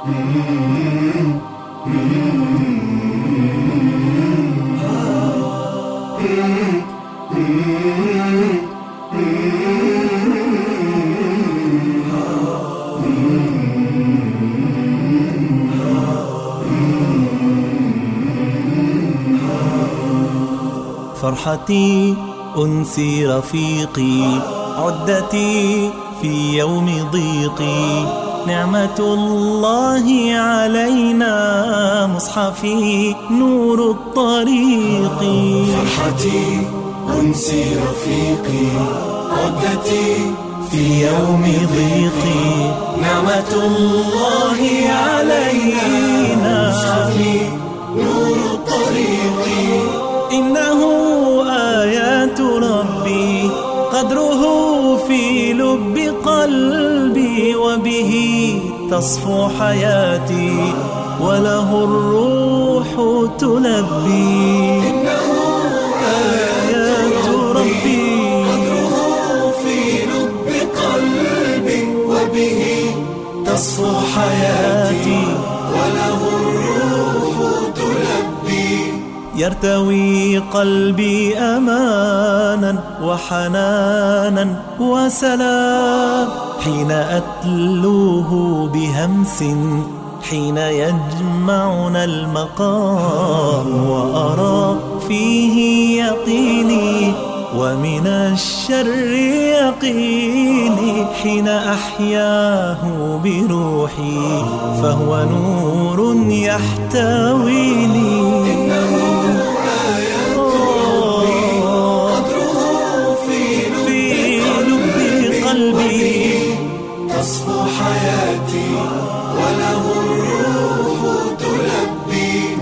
فرحتي أنسي رفيقي، عدتي في يوم ضيقي، نعمة الله علينا، مصحفي نور الطريق. فرحتي أنسي رفيقي، عدتي في يوم ضيقي، نعمة الله علينا، مصحفي نور الطريق. إنه آيات ربي، قدره في لب قلبي، وبه تصفو حياتي وله الروح تلبي. إنه آيات ربي، قدره في لب قلبي، وبه تصفو حياتي وله الروح تلبي. يرتوي قلبي أمانا وحنانا وسلام، حين أتلوه بهمس، حين يجمعنا المقام، وأرى فيه يقيني ومن الشر يقيني، حين أحياه بروحي فهو نور يحتويني. تصفو حياتي وله الروح تلبي.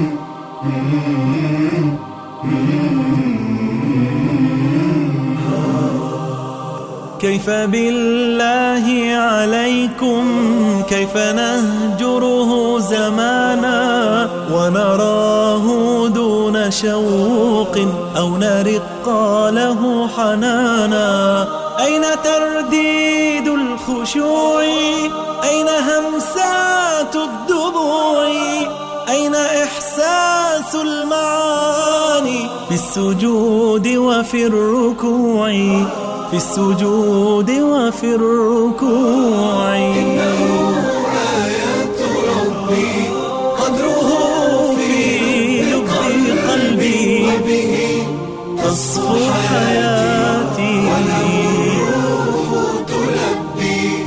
كيف بالله عليكم، كيف نهجره زمانا، ونراه دون شوق أو نرق له حنانا. أين ترديد الخشوع، أين همسات الدموع، أين إحساس المعاني في السجود وفي الركوع، في السجود وفي الركوع. إنه آيات ربي، قدره في لب قلبي، وبه تصفو حياتي والروح تلبي.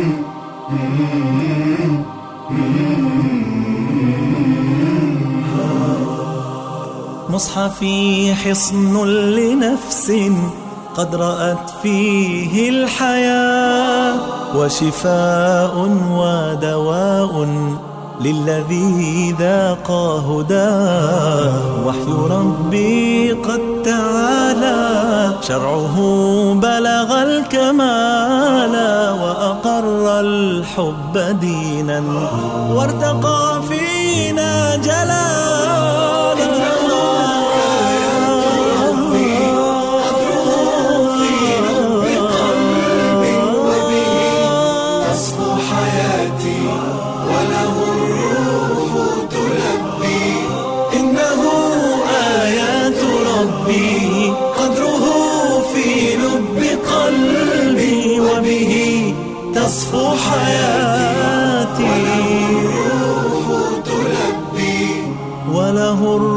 مصحفي حصن لنفس قد رأت فيه الحياة، وشفاء ودواء للذي ذاق هداه. وحي ربي قد تعالى، شرعه بلغ الكمال، وأقر الحب دينا وارتقى فينا جلالا. قدره في لب قلبي، وبه تصفو حياتي وله الروح تلبي. وله